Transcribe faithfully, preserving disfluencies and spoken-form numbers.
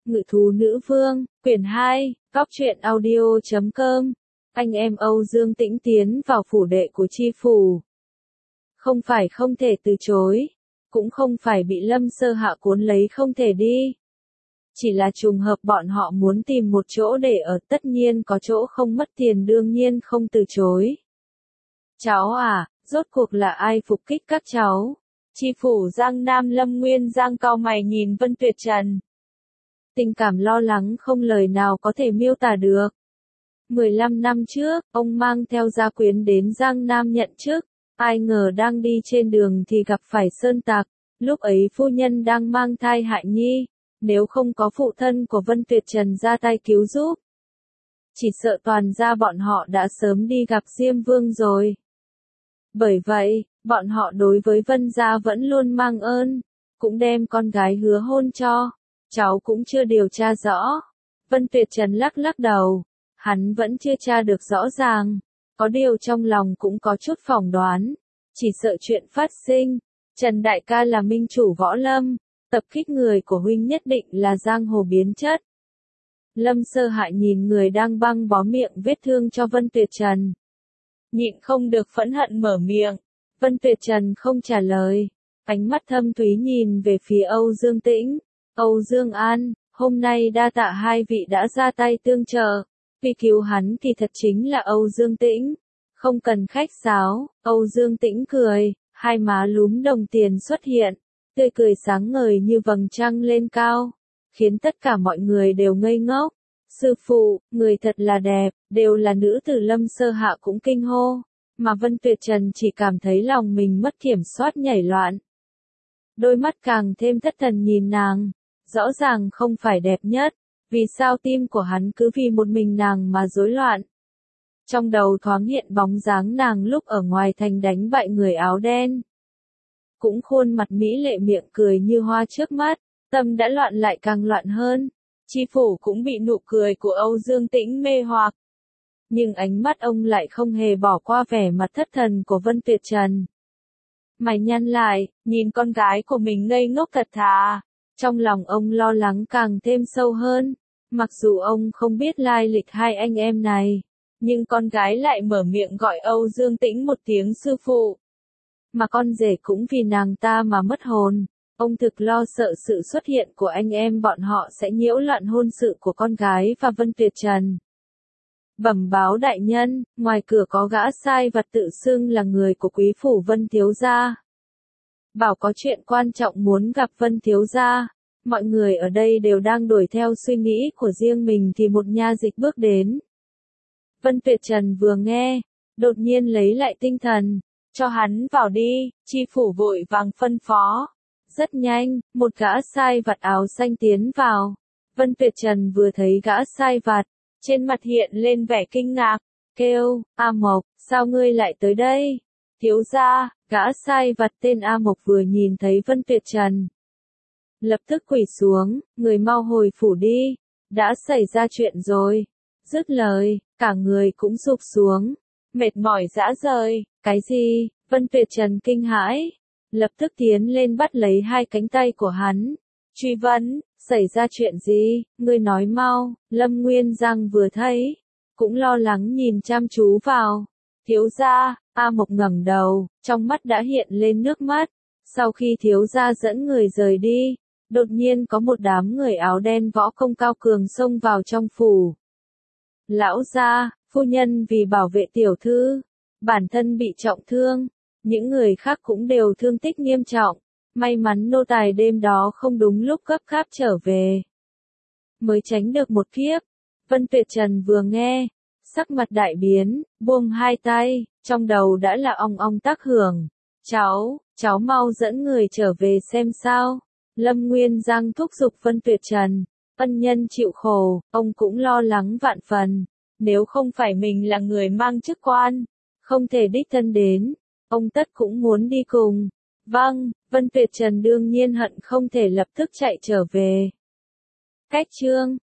Ngự thú nữ vương, quyển hai, góc truyện audio chấm com. Anh em Âu Dương Tĩnh tiến vào phủ đệ của chi phủ. Không phải không thể từ chối, cũng không phải bị Lâm Sơ Hạ cuốn lấy không thể đi. Chỉ là trùng hợp bọn họ muốn tìm một chỗ để ở, tất nhiên có chỗ không mất tiền, đương nhiên không từ chối. Cháu à, rốt cuộc là ai phục kích các cháu? Chi phủ Giang Nam Lâm Nguyên Giang cau mày nhìn Vân Tuyệt Trần. Tình cảm lo lắng không lời nào có thể miêu tả được. mười lăm năm trước, ông mang theo gia quyến đến Giang Nam nhận chức, ai ngờ đang đi trên đường thì gặp phải sơn tặc, lúc ấy phu nhân đang mang thai hại nhi, nếu không có phụ thân của Vân Tuyệt Trần ra tay cứu giúp, chỉ sợ toàn gia bọn họ đã sớm đi gặp Diêm Vương rồi. Bởi vậy, bọn họ đối với Vân gia vẫn luôn mang ơn, cũng đem con gái hứa hôn cho. Cháu cũng chưa điều tra rõ. Vân Tuyệt Trần lắc lắc đầu. Hắn vẫn chưa tra được rõ ràng. Có điều trong lòng cũng có chút phỏng đoán. Chỉ sợ chuyện phát sinh. Trần đại ca là minh chủ võ lâm. Tập kích người của huynh nhất định là giang hồ biến chất. Lâm Sơ Hại nhìn người đang băng bó miệng vết thương cho Vân Tuyệt Trần. Nhịn không được phẫn hận mở miệng. Vân Tuyệt Trần không trả lời. Ánh mắt thâm thúy nhìn về phía Âu Dương Tĩnh. Âu Dương An, hôm nay đa tạ hai vị đã ra tay tương trợ. Vì cứu hắn thì thật chính là Âu Dương Tĩnh. Không cần khách sáo, Âu Dương Tĩnh cười, hai má lúm đồng tiền xuất hiện. Tươi cười sáng ngời như vầng trăng lên cao. Khiến tất cả mọi người đều ngây ngốc. Sư phụ, người thật là đẹp, đều là nữ tử. Lâm Sơ Hạ cũng kinh hô. Mà Vân Tuyệt Trần chỉ cảm thấy lòng mình mất kiểm soát nhảy loạn. Đôi mắt càng thêm thất thần nhìn nàng. Rõ ràng không phải đẹp nhất, vì sao tim của hắn cứ vì một mình nàng mà rối loạn. Trong đầu thoáng hiện bóng dáng nàng lúc ở ngoài thành đánh bại người áo đen. Cũng khuôn mặt mỹ lệ miệng cười như hoa trước mắt, tâm đã loạn lại càng loạn hơn. Chi phủ cũng bị nụ cười của Âu Dương Tĩnh mê hoặc. Nhưng ánh mắt ông lại không hề bỏ qua vẻ mặt thất thần của Vân Tuyệt Trần. Mày nhăn lại, nhìn con gái của mình ngây ngốc thật thà. Trong lòng ông lo lắng càng thêm sâu hơn, mặc dù ông không biết lai lịch hai anh em này, nhưng con gái lại mở miệng gọi Âu Dương Tĩnh một tiếng sư phụ. Mà con rể cũng vì nàng ta mà mất hồn, ông thực lo sợ sự xuất hiện của anh em bọn họ sẽ nhiễu loạn hôn sự của con gái và Vân Tuyệt Trần. Bẩm báo đại nhân, ngoài cửa có gã sai vặt tự xưng là người của quý phủ Vân thiếu gia. Bảo có chuyện quan trọng muốn gặp Vân thiếu gia. Mọi người ở đây đều đang đuổi theo suy nghĩ của riêng mình thì một nha dịch bước đến. Vân Tuyệt Trần vừa nghe, đột nhiên lấy lại tinh thần, cho hắn vào đi, chi phủ vội vàng phân phó. Rất nhanh, một gã sai vặt áo xanh tiến vào. Vân Tuyệt Trần vừa thấy gã sai vặt, trên mặt hiện lên vẻ kinh ngạc, kêu, A Mộc, sao ngươi lại tới đây? Thiếu gia, gã sai vặt tên A Mộc vừa nhìn thấy Vân Tuyệt Trần. Lập tức quỳ xuống, người mau hồi phủ đi, đã xảy ra chuyện rồi. Dứt lời, cả người cũng sụp xuống, mệt mỏi rã rời, cái gì? Vân Tuyệt Trần kinh hãi, lập tức tiến lên bắt lấy hai cánh tay của hắn, truy vấn, xảy ra chuyện gì, ngươi nói mau. Lâm Nguyên Giang vừa thấy, cũng lo lắng nhìn chăm chú vào. Thiếu gia, A Mộc ngẩng đầu, trong mắt đã hiện lên nước mắt. Sau khi thiếu gia dẫn người rời đi, đột nhiên có một đám người áo đen võ công cao cường xông vào trong phủ. Lão gia, phu nhân vì bảo vệ tiểu thư, bản thân bị trọng thương, những người khác cũng đều thương tích nghiêm trọng. May mắn nô tài đêm đó không đúng lúc gấp gáp trở về, mới tránh được một kiếp. Vân Tuyệt Trần vừa nghe, sắc mặt đại biến, buông hai tay, trong đầu đã là ong ong tác hưởng. Cháu, cháu mau dẫn người trở về xem sao. Lâm Nguyên Giang thúc giục Vân Tuyệt Trần, ân nhân chịu khổ, ông cũng lo lắng vạn phần. Nếu không phải mình là người mang chức quan, không thể đích thân đến, ông tất cũng muốn đi cùng. Vâng, Vân Tuyệt Trần đương nhiên hận không thể lập tức chạy trở về. Cách chương